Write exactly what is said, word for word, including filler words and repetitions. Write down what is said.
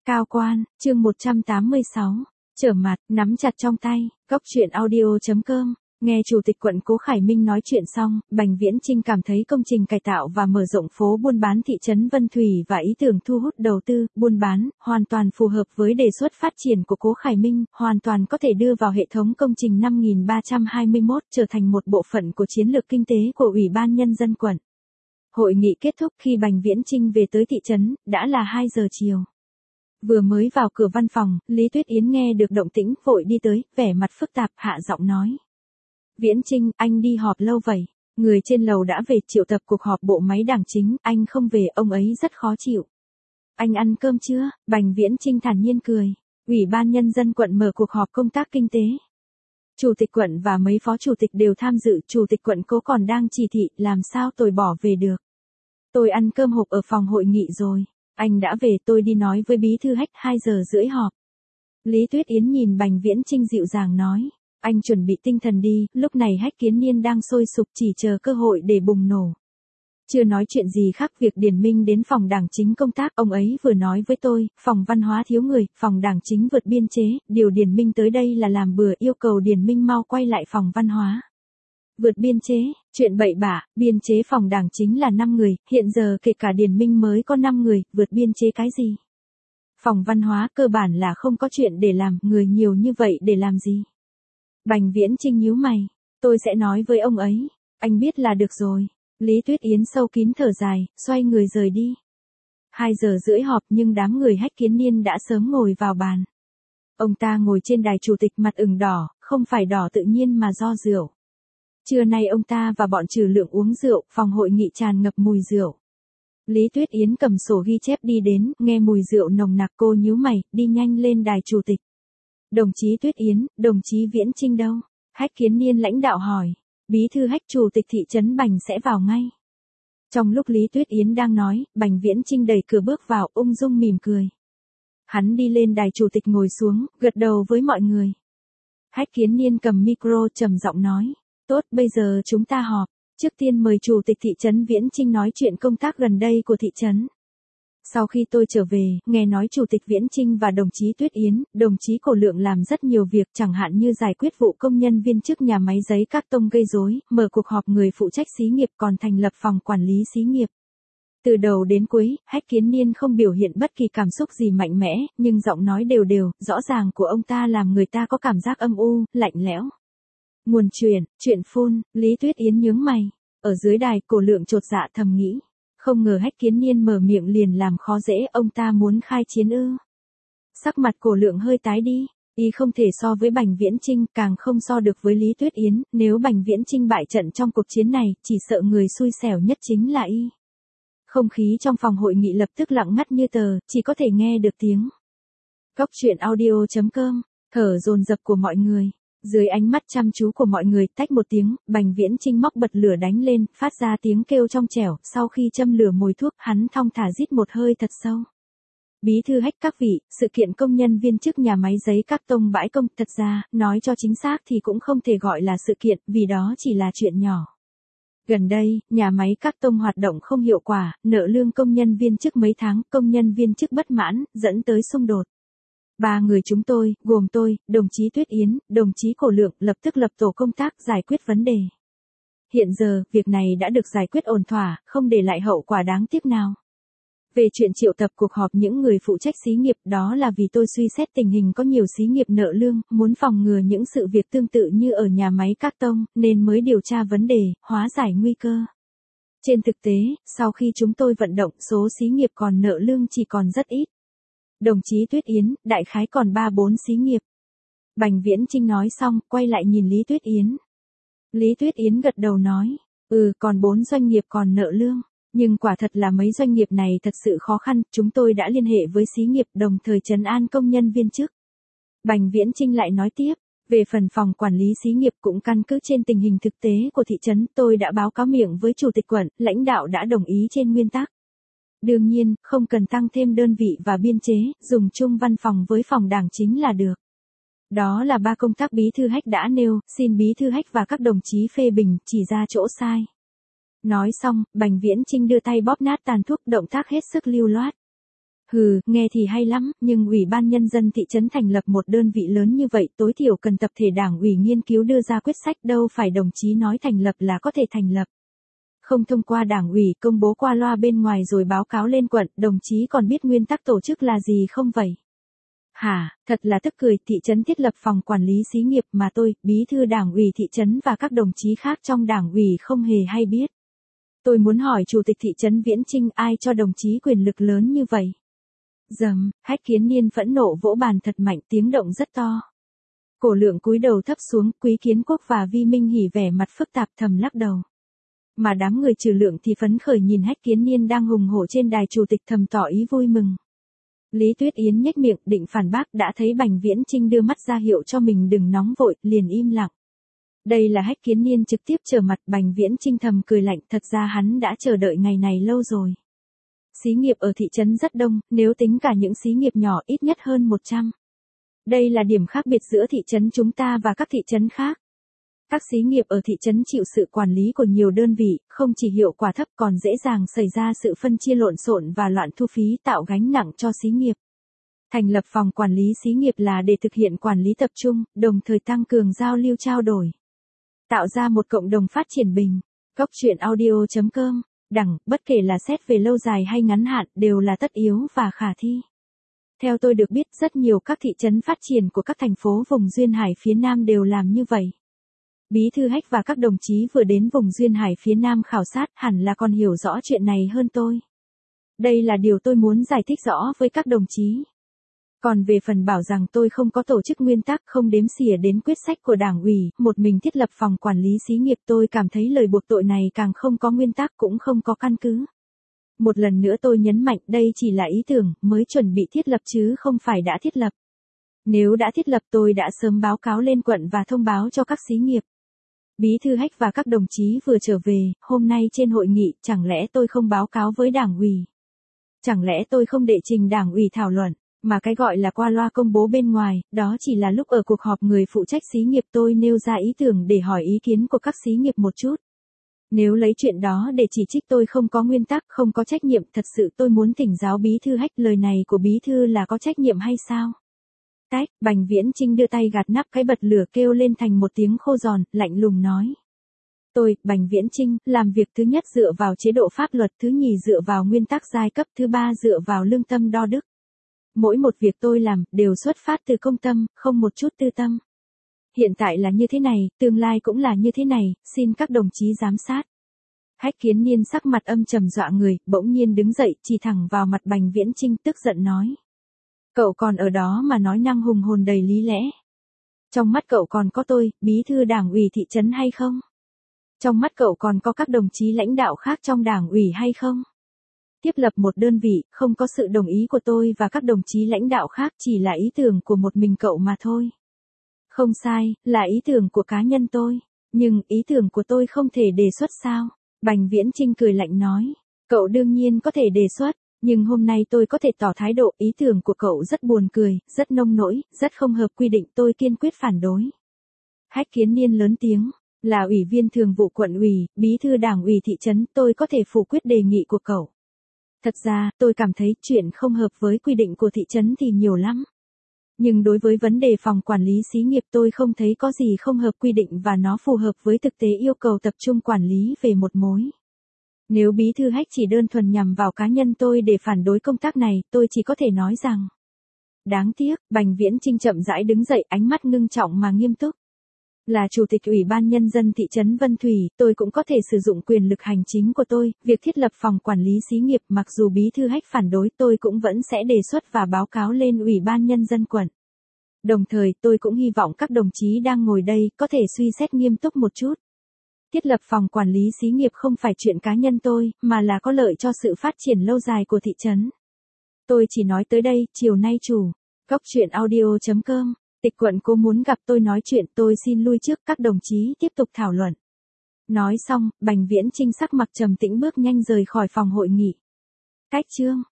Cao quan, chương một trăm tám mươi sáu. Trở mặt, nắm chặt trong tay, góc truyện audio.com. Nghe Chủ tịch quận Cố Khải Minh nói chuyện xong, Bành Viễn Chinh cảm thấy công trình cải tạo và mở rộng phố buôn bán thị trấn Vân Thủy và ý tưởng thu hút đầu tư, buôn bán, hoàn toàn phù hợp với đề xuất phát triển của Cố Khải Minh, hoàn toàn có thể đưa vào hệ thống công trình năm nghìn ba trăm hai mươi mốt trở thành một bộ phận của chiến lược kinh tế của Ủy ban Nhân dân quận. Hội nghị kết thúc khi Bành Viễn Chinh về tới thị trấn, đã là hai giờ chiều. Vừa mới vào cửa văn phòng, Lý Tuyết Yến nghe được động tĩnh, vội đi tới, vẻ mặt phức tạp, hạ giọng nói. Viễn Chinh, anh đi họp lâu vậy. Người trên lầu đã về triệu tập cuộc họp bộ máy đảng chính, anh không về, ông ấy rất khó chịu. Anh ăn cơm chưa? Bành Viễn Chinh thản nhiên cười. Ủy ban Nhân dân quận mở cuộc họp công tác kinh tế. Chủ tịch quận và mấy phó chủ tịch đều tham dự, Chủ tịch quận Cố còn đang chỉ thị, làm sao tôi bỏ về được. Tôi ăn cơm hộp ở phòng hội nghị rồi. Anh đã về, tôi đi nói với bí thư Hách, hai giờ rưỡi họp. Lý Tuyết Yến nhìn Bành Viễn Chinh dịu dàng nói. Anh chuẩn bị tinh thần đi, lúc này Hách Kiến Niên đang sôi sục chỉ chờ cơ hội để bùng nổ. Chưa nói chuyện gì khác, việc Điền Minh đến phòng đảng chính công tác, ông ấy vừa nói với tôi, phòng văn hóa thiếu người, phòng đảng chính vượt biên chế, điều Điền Minh tới đây là làm bừa, yêu cầu Điền Minh mau quay lại phòng văn hóa. Vượt biên chế, chuyện bậy bạ, biên chế phòng đảng chính là năm người, hiện giờ kể cả Điền Minh mới có năm người, vượt biên chế cái gì? Phòng văn hóa cơ bản là không có chuyện để làm, người nhiều như vậy để làm gì? Bành Viễn Chinh nhíu mày, tôi sẽ nói với ông ấy, anh biết là được rồi. Lý Tuyết Yến sâu kín thở dài, xoay người rời đi. Hai giờ rưỡi họp nhưng đám người Hách Kiến Niên đã sớm ngồi vào bàn. Ông ta ngồi trên đài chủ tịch, mặt ửng đỏ, không phải đỏ tự nhiên mà do rượu. Trưa nay ông ta và bọn Trừ Lượng uống rượu, phòng hội nghị tràn ngập mùi rượu. Lý Tuyết Yến cầm sổ ghi chép đi đến, nghe mùi rượu nồng nặc, cô nhíu mày, đi nhanh lên đài chủ tịch. Đồng chí Tuyết Yến, đồng chí Viễn Chinh đâu? Hách Kiến Niên lãnh đạo hỏi. Bí thư Hách, chủ tịch thị trấn Bành sẽ vào ngay. Trong lúc Lý Tuyết Yến đang nói, Bành Viễn Chinh đẩy cửa bước vào, ung dung mỉm cười. Hắn đi lên đài chủ tịch ngồi xuống, gật đầu với mọi người. Hách Kiến Niên cầm micro trầm giọng nói. Tốt, bây giờ chúng ta họp. Trước tiên mời chủ tịch thị trấn Viễn Chinh nói chuyện công tác gần đây của thị trấn. Sau khi tôi trở về, nghe nói Chủ tịch Viễn Chinh và đồng chí Tuyết Yến, đồng chí Cổ Lượng làm rất nhiều việc, chẳng hạn như giải quyết vụ công nhân viên chức nhà máy giấy Các Tông gây rối, mở cuộc họp người phụ trách xí nghiệp, còn thành lập phòng quản lý xí nghiệp. Từ đầu đến cuối, Hách Kiến Niên không biểu hiện bất kỳ cảm xúc gì mạnh mẽ, nhưng giọng nói đều đều, rõ ràng của ông ta làm người ta có cảm giác âm u, lạnh lẽo. Nguồn truyền, chuyện phun, Lý Tuyết Yến nhướng mày. Ở dưới đài, Cổ Lượng chột dạ thầm nghĩ. Không ngờ Hách Kiến Niên mở miệng liền làm khó dễ, ông ta muốn khai chiến ư. Sắc mặt Cổ Lượng hơi tái đi, y không thể so với Bành Viễn Chinh, càng không so được với Lý Tuyết Yến, nếu Bành Viễn Chinh bại trận trong cuộc chiến này, chỉ sợ người xui xẻo nhất chính là y. Không khí trong phòng hội nghị lập tức lặng ngắt như tờ, chỉ có thể nghe được tiếng. Góc truyện audio.com, thở dồn dập của mọi người. Dưới ánh mắt chăm chú của mọi người, tách một tiếng, Bành Viễn Chinh móc bật lửa đánh lên, phát ra tiếng kêu trong trẻo, sau khi châm lửa mồi thuốc, hắn thong thả rít một hơi thật sâu. Bí thư Hách, các vị, sự kiện công nhân viên chức nhà máy giấy Các Tông bãi công, thật ra, nói cho chính xác thì cũng không thể gọi là sự kiện, vì đó chỉ là chuyện nhỏ. Gần đây, nhà máy Các Tông hoạt động không hiệu quả, nợ lương công nhân viên chức mấy tháng, công nhân viên chức bất mãn, dẫn tới xung đột. Ba người chúng tôi, gồm tôi, đồng chí Tuyết Yến, đồng chí Cổ Lượng, lập tức lập tổ công tác giải quyết vấn đề. Hiện giờ, việc này đã được giải quyết ổn thỏa, không để lại hậu quả đáng tiếc nào. Về chuyện triệu tập cuộc họp những người phụ trách xí nghiệp, đó là vì tôi suy xét tình hình có nhiều xí nghiệp nợ lương, muốn phòng ngừa những sự việc tương tự như ở nhà máy Các Tông, nên mới điều tra vấn đề, hóa giải nguy cơ. Trên thực tế, sau khi chúng tôi vận động, số xí nghiệp còn nợ lương chỉ còn rất ít. Đồng chí Tuyết Yến, đại khái còn ba bốn xí nghiệp. Bành Viễn Chinh nói xong, quay lại nhìn Lý Tuyết Yến. Lý Tuyết Yến gật đầu nói, ừ, còn bốn doanh nghiệp còn nợ lương, nhưng quả thật là mấy doanh nghiệp này thật sự khó khăn, chúng tôi đã liên hệ với xí nghiệp, đồng thời trấn an công nhân viên chức. Bành Viễn Chinh lại nói tiếp, về phần phòng quản lý xí nghiệp cũng căn cứ trên tình hình thực tế của thị trấn, tôi đã báo cáo miệng với chủ tịch quận, lãnh đạo đã đồng ý trên nguyên tắc. Đương nhiên, không cần tăng thêm đơn vị và biên chế, dùng chung văn phòng với phòng đảng chính là được. Đó là ba công tác bí thư Hách đã nêu, xin bí thư Hách và các đồng chí phê bình, chỉ ra chỗ sai. Nói xong, Bành Viễn Chinh đưa tay bóp nát tàn thuốc, động tác hết sức lưu loát. Hừ, nghe thì hay lắm, nhưng Ủy ban Nhân dân thị trấn thành lập một đơn vị lớn như vậy tối thiểu cần tập thể đảng ủy nghiên cứu đưa ra quyết sách, đâu phải đồng chí nói thành lập là có thể thành lập. Không thông qua đảng ủy công bố qua loa bên ngoài rồi báo cáo lên quận, đồng chí còn biết nguyên tắc tổ chức là gì không vậy? Hả, thật là tức cười, thị trấn thiết lập phòng quản lý xí nghiệp mà tôi, bí thư đảng ủy thị trấn và các đồng chí khác trong đảng ủy không hề hay biết. Tôi muốn hỏi chủ tịch thị trấn Viễn Chinh ai cho đồng chí quyền lực lớn như vậy? Dầm, Hách Kiến Niên phẫn nộ vỗ bàn thật mạnh, tiếng động rất to. Cổ Lượng cúi đầu thấp xuống, Quý Kiến Quốc và Vi Minh Hỉ vẻ mặt phức tạp thầm lắc đầu. Mà đám người Trừ Lượng thì phấn khởi nhìn Hách Kiến Niên đang hùng hổ trên đài chủ tịch thầm tỏ ý vui mừng. Lý Tuyết Yến nhếch miệng định phản bác, đã thấy Bành Viễn Chinh đưa mắt ra hiệu cho mình đừng nóng vội, liền im lặng. Đây là Hách Kiến Niên trực tiếp trở mặt, Bành Viễn Chinh thầm cười lạnh, thật ra hắn đã chờ đợi ngày này lâu rồi. Xí nghiệp ở thị trấn rất đông, nếu tính cả những xí nghiệp nhỏ ít nhất hơn một trăm. Đây là điểm khác biệt giữa thị trấn chúng ta và các thị trấn khác. Các xí nghiệp ở thị trấn chịu sự quản lý của nhiều đơn vị, không chỉ hiệu quả thấp còn dễ dàng xảy ra sự phân chia lộn xộn và loạn thu phí tạo gánh nặng cho xí nghiệp. Thành lập phòng quản lý xí nghiệp là để thực hiện quản lý tập trung, đồng thời tăng cường giao lưu trao đổi. Tạo ra một cộng đồng phát triển bình. Góc truyện audio chấm com, đẳng, bất kể là xét về lâu dài hay ngắn hạn, đều là tất yếu và khả thi. Theo tôi được biết, rất nhiều các thị trấn phát triển của các thành phố vùng duyên hải phía Nam đều làm như vậy. Bí thư Hách và các đồng chí vừa đến vùng duyên hải phía Nam khảo sát hẳn là còn hiểu rõ chuyện này hơn tôi. Đây là điều tôi muốn giải thích rõ với các đồng chí. Còn về phần bảo rằng tôi không có tổ chức nguyên tắc, không đếm xỉa đến quyết sách của đảng ủy, một mình thiết lập phòng quản lý xí nghiệp, tôi cảm thấy lời buộc tội này càng không có nguyên tắc cũng không có căn cứ. Một lần nữa tôi nhấn mạnh đây chỉ là ý tưởng, mới chuẩn bị thiết lập chứ không phải đã thiết lập. Nếu đã thiết lập tôi đã sớm báo cáo lên quận và thông báo cho các xí nghiệp. Bí thư Hách và các đồng chí vừa trở về, hôm nay trên hội nghị, chẳng lẽ tôi không báo cáo với đảng ủy? Chẳng lẽ tôi không đệ trình đảng ủy thảo luận, mà cái gọi là qua loa công bố bên ngoài, đó chỉ là lúc ở cuộc họp người phụ trách xí nghiệp tôi nêu ra ý tưởng để hỏi ý kiến của các xí nghiệp một chút. Nếu lấy chuyện đó để chỉ trích tôi không có nguyên tắc, không có trách nhiệm, thật sự tôi muốn thỉnh giáo bí thư Hách, lời này của bí thư là có trách nhiệm hay sao? Tách, Bành Viễn Chinh đưa tay gạt nắp cái bật lửa kêu lên thành một tiếng khô giòn, lạnh lùng nói. Tôi, Bành Viễn Chinh, làm việc thứ nhất dựa vào chế độ pháp luật, thứ nhì dựa vào nguyên tắc giai cấp, thứ ba dựa vào lương tâm đo đức. Mỗi một việc tôi làm, đều xuất phát từ công tâm, không một chút tư tâm. Hiện tại là như thế này, tương lai cũng là như thế này, xin các đồng chí giám sát. Hách Kiến Niên sắc mặt âm trầm dọa người, bỗng nhiên đứng dậy, chỉ thẳng vào mặt Bành Viễn Chinh, tức giận nói. Cậu còn ở đó mà nói năng hùng hồn đầy lý lẽ. Trong mắt cậu còn có tôi, bí thư đảng ủy thị trấn hay không? Trong mắt cậu còn có các đồng chí lãnh đạo khác trong đảng ủy hay không? Tiếp lập một đơn vị, không có sự đồng ý của tôi và các đồng chí lãnh đạo khác, chỉ là ý tưởng của một mình cậu mà thôi. Không sai, là ý tưởng của cá nhân tôi. Nhưng ý tưởng của tôi không thể đề xuất sao? Bành Viễn Chinh cười lạnh nói. Cậu đương nhiên có thể đề xuất. Nhưng hôm nay tôi có thể tỏ thái độ, ý tưởng của cậu rất buồn cười, rất nông nỗi, rất không hợp quy định, tôi kiên quyết phản đối. Hách Kiến Niên lớn tiếng, là ủy viên thường vụ quận ủy, bí thư đảng ủy thị trấn, tôi có thể phủ quyết đề nghị của cậu. Thật ra, tôi cảm thấy chuyện không hợp với quy định của thị trấn thì nhiều lắm. Nhưng đối với vấn đề phòng quản lý xí nghiệp tôi không thấy có gì không hợp quy định và nó phù hợp với thực tế yêu cầu tập trung quản lý về một mối. Nếu bí thư Hách chỉ đơn thuần nhằm vào cá nhân tôi để phản đối công tác này, tôi chỉ có thể nói rằng. Đáng tiếc, Bành Viễn Chinh chậm rãi đứng dậy, ánh mắt ngưng trọng mà nghiêm túc. Là chủ tịch ủy ban nhân dân thị trấn Vân Thủy, tôi cũng có thể sử dụng quyền lực hành chính của tôi, việc thiết lập phòng quản lý xí nghiệp, mặc dù bí thư Hách phản đối, tôi cũng vẫn sẽ đề xuất và báo cáo lên ủy ban nhân dân quận. Đồng thời, tôi cũng hy vọng các đồng chí đang ngồi đây có thể suy xét nghiêm túc một chút. Thiết lập phòng quản lý xí nghiệp không phải chuyện cá nhân tôi, mà là có lợi cho sự phát triển lâu dài của thị trấn. Tôi chỉ nói tới đây, chiều nay chủ. Góc truyện audio chấm com, Tịch Quận Cố muốn gặp tôi nói chuyện, tôi xin lui trước, các đồng chí tiếp tục thảo luận. Nói xong, Bành Viễn Chinh sắc mặt trầm tĩnh bước nhanh rời khỏi phòng hội nghị. Cách chương.